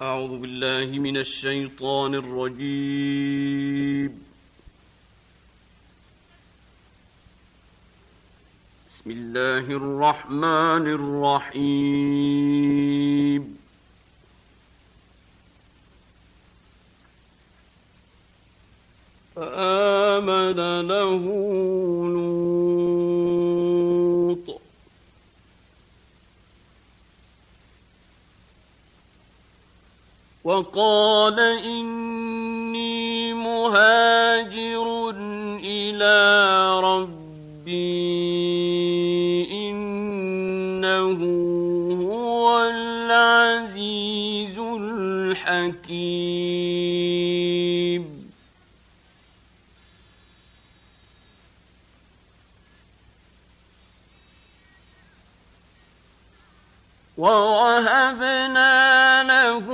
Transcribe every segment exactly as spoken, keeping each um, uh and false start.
أعوذ بالله من الشيطان الرجيم. بسم الله الرحمن الرحيم. فآمن له لوط وقال إني مهاجر إلى ربي إنه هو العزيز الحكيم. ووهبنا له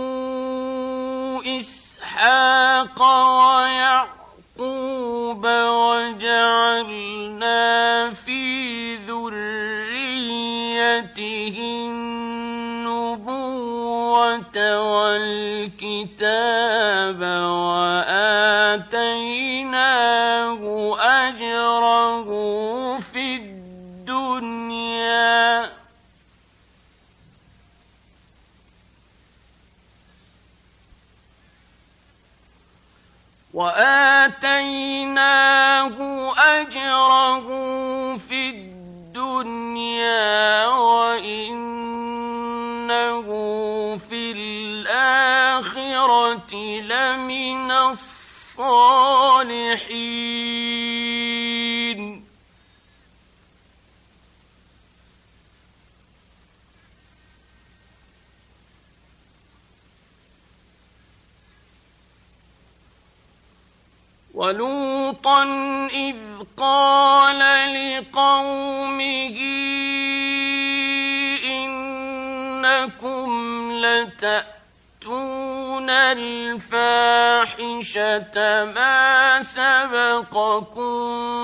إسحاق ويعقوب وجعلنا في ذريته النبوة والكتاب وآتيناه أجره في الدنيا وآتيناه أجره في الدنيا وإنه في الآخرة لمن الصالحين. ولوطا إذ قال لقومه إنكم لتأتون الفاحشة ما سبقكم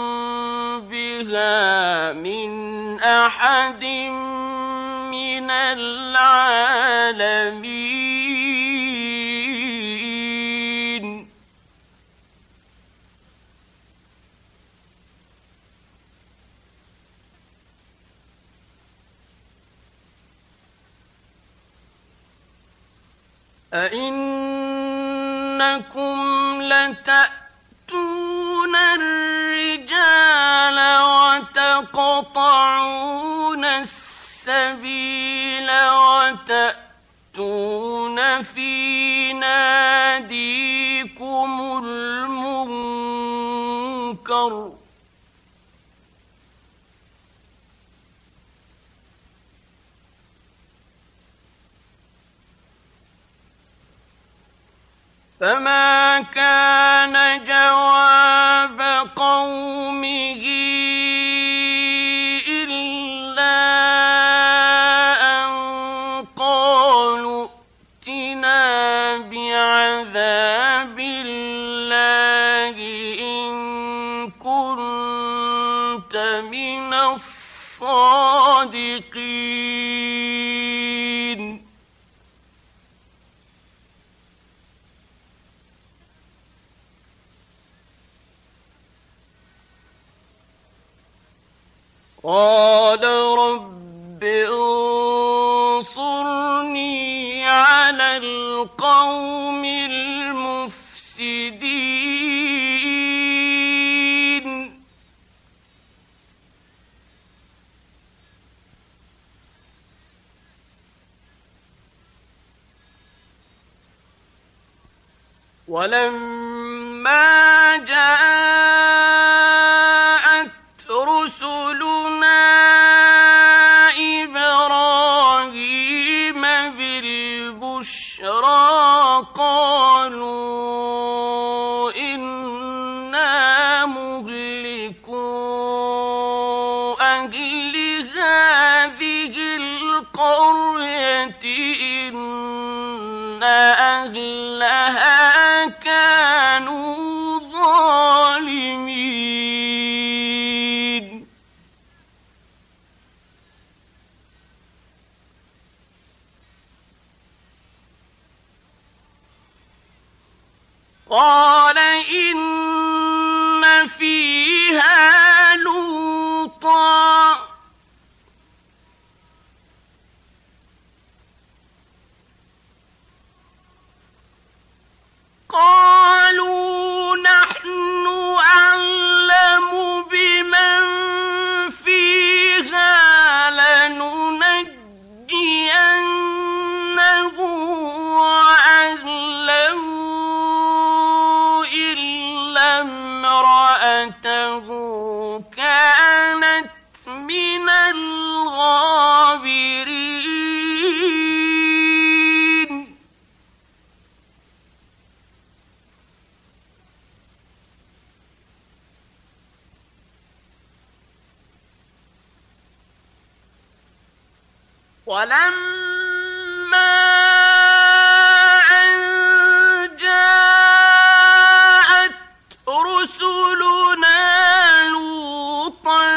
بها من أحد من العالمين. أئنكم لتأتون الرجال وتقطعون السبيل وتأتون في ناديكم المنكر فما كان جواب قومه إلا أن قالوا ائتنا بعذاب الله إن كنت من الصادقين. قال رب انصرني على القوم المفسدين. ولما جاءت رسلنا إبراهيم بالبشرى قالوا إنا مهلكو أهل هذه القرية إن أهلها كانوا ظالمين. قال إن فيها لوطا قالوا نحن أعلم بمن فيها لننجينه وأهله إلا امرأته كانت من الغابرين. ولما أن جاءت رسلنا لوطا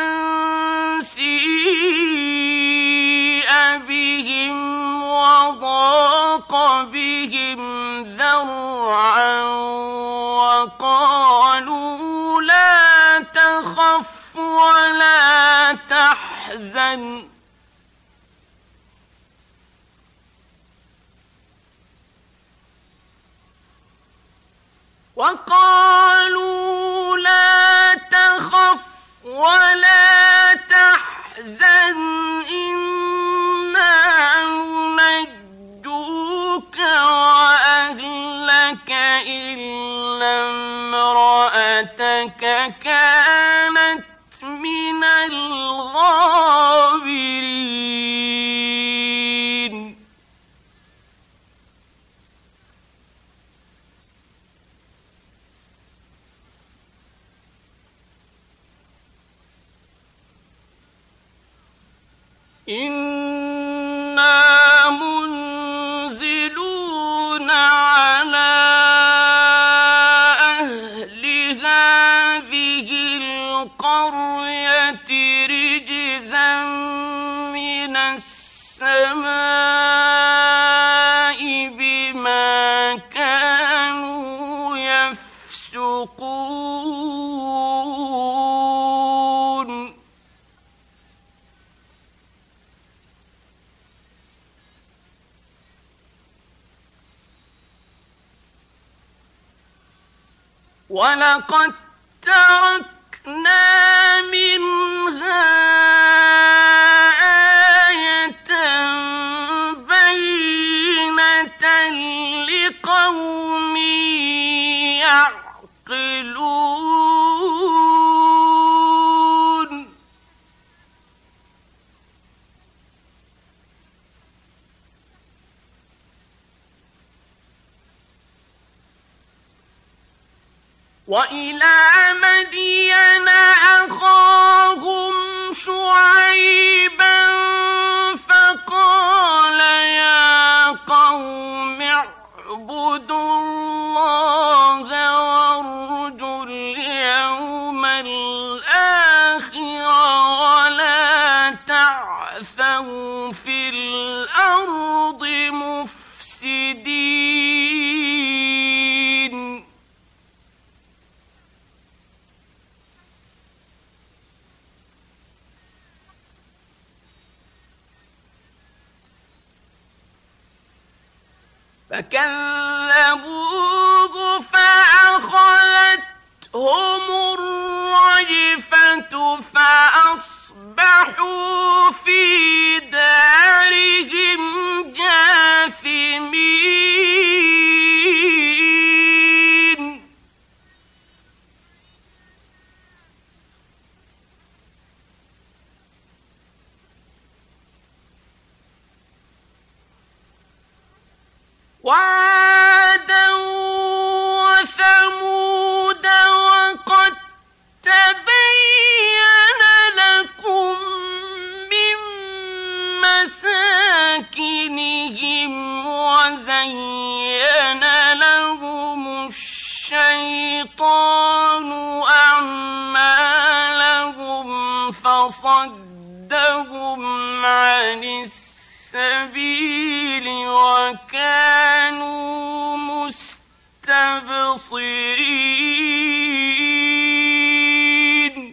سيء بهم وضاق بهم ذرعا وقالوا لا تخف ولا تحزن وقالوا لا تخف ولا تحزن إنا ننجوك وأهلك إلا امرأتك كانت من الغابرين. إنا منزلون على أهل هذه القرية رجزا من السماء بما كانوا يفسقون. ولقد تركنا منها آية بينة لقوم يعقلون. وإلى مدين أخاهم شعيبا فقال يا قوم اعبدوا الله وارجوا اليوم الآخر ولا تعثوا في الأرض مفسدين. فكذبوه فأخذتهم الرجفة فأصبحوا في دارهم جاثمين. وعادا وثمود وقد تبين لكم من مساكنهم وزين لهم الشيطان أعمالهم فصدهم عن السبيل وكانوا مستبصرين. مستبصرين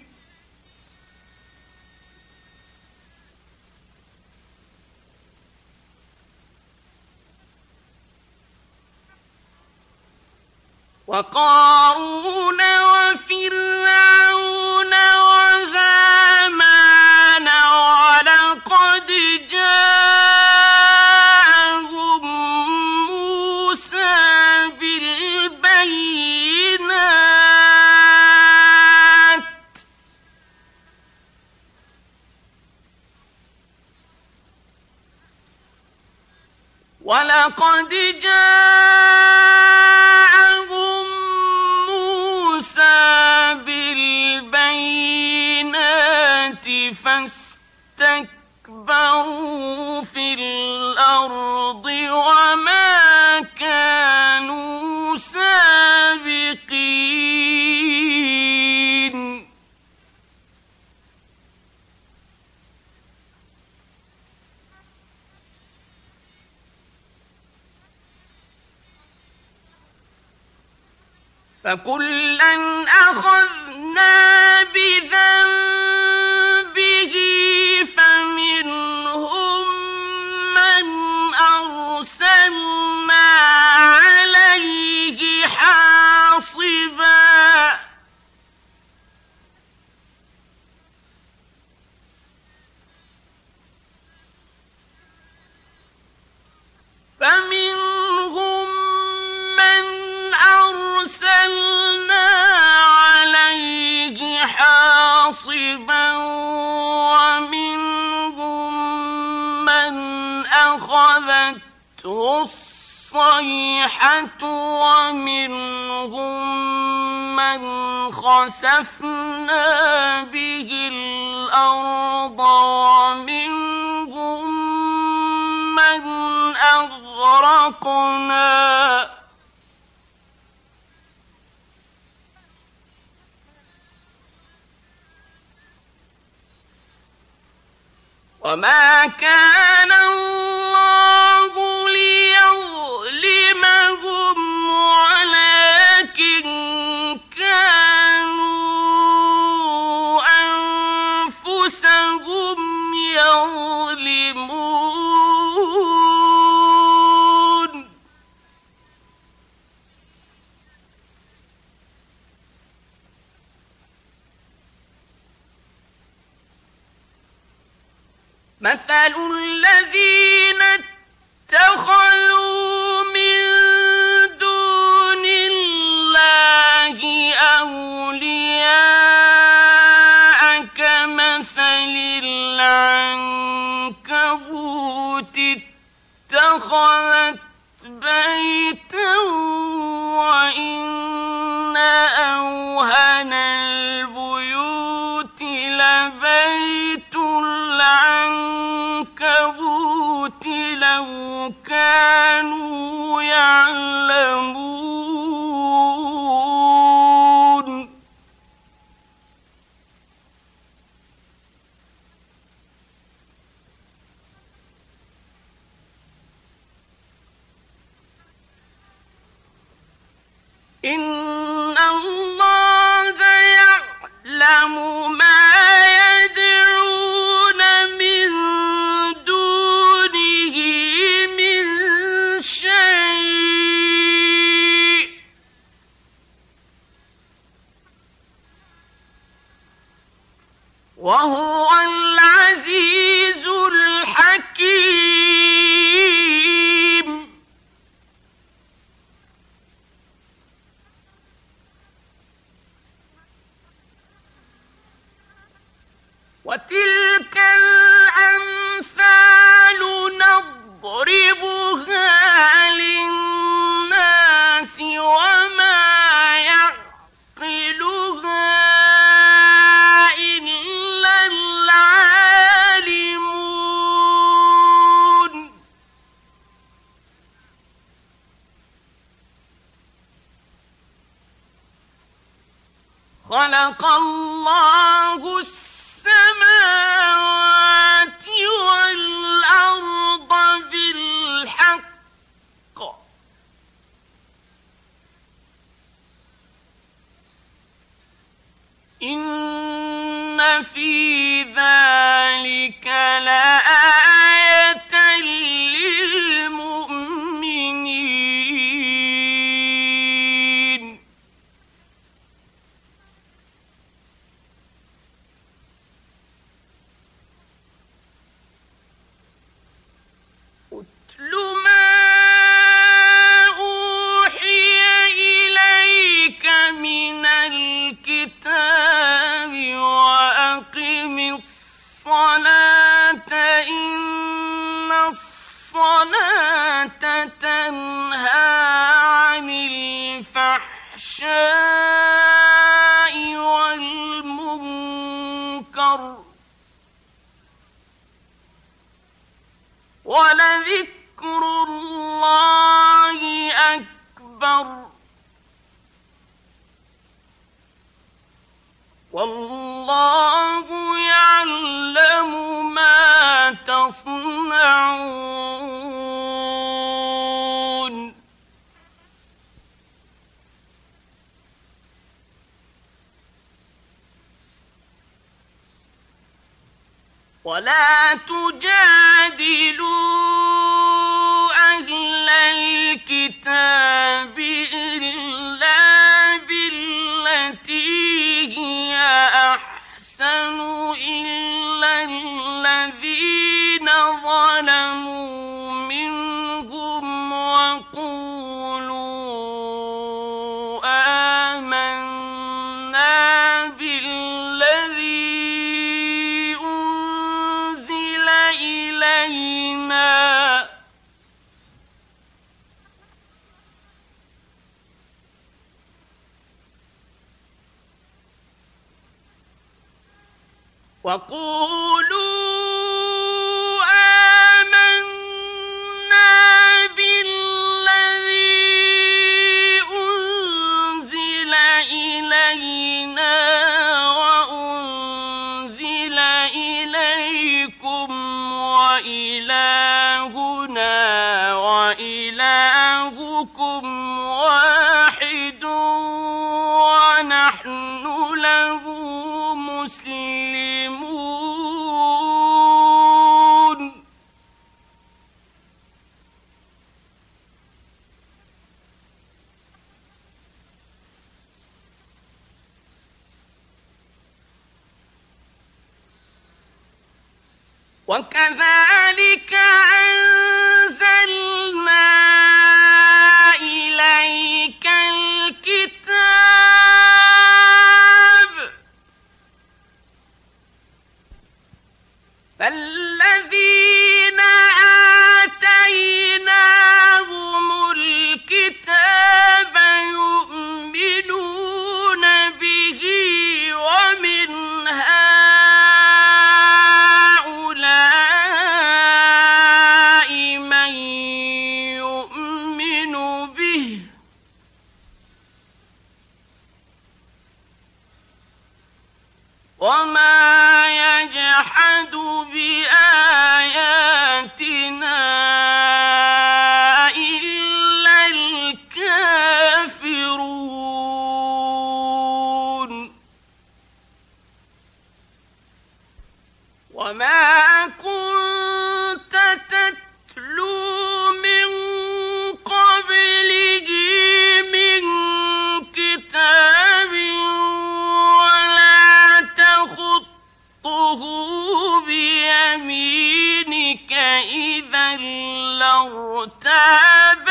وقارون وفرعون وهامان ولقد جاءهم موسى بالبينات ولقد جاءهم موسى بالبينات فاستكبروا في الأرض وما كانوا سابقين فكلا أخذنا بذنبه فمنهم من أرسلنا عليه حاصبا فمنهم من أرسلنا عليه حاصبا ومنهم من أخذته الصيحة ومنهم من خسفنا به الأرض ومنهم من أغرقنا وما كان الله ليظلمهم ولكن كانوا أنفسهم يظلمون مثل الذين اتخذوا من دون الله أولياء كمثل العنكبوت اتخذت بيتا وإن أوهن البيوت لبيت العنكبوت لو كانوا يعلمون إن الله يعلم ما يدعون من دونه من شيء وهو العزيز الحكيم وتلك الأمثال نضربها للناس وما يعقلها إلا العالمون خلق الله السماوات والأرض بالحق أتل ما أوحي إليك من الكتاب وأقم الصلاة إن الصلاة تنهى عن الفحشاء والمنكر ولذكر الله أكبر والله يعلم ما تصنعون. ولا تجادلوا أهل الكتاب إلا بالتي هي أحسن إلا الذين ظلموا منهم وقولوا آمنا بالذي أنزل إلينا وقولوا آمنا بالذي أنزل إلينا وأنزل إليكم وإلهنا وإلهكم واحد ونحن له مسلمون. وكذلك أنزلنا إليك الكتاب فالذين آتيناهم الكتاب يؤمنون به ومن هؤلاء من يؤمن به وما يجحد بآياتنا إلا الكافرون. وما كنت تتلو من قبله من كتاب ولا تخطه بيمينك إذا لارتاب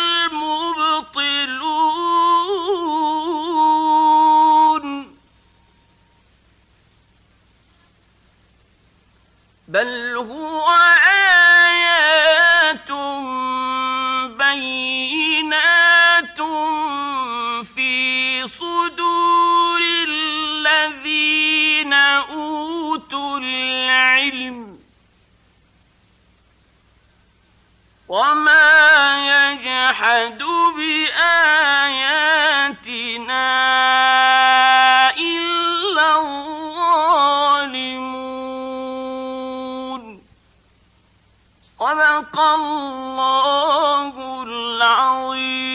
المبطلون. بل هو آيات بينات في صدور الذين أوتوا العلم وما يجحد بآياتنا إلا الظالمون. صدق الله العظيم.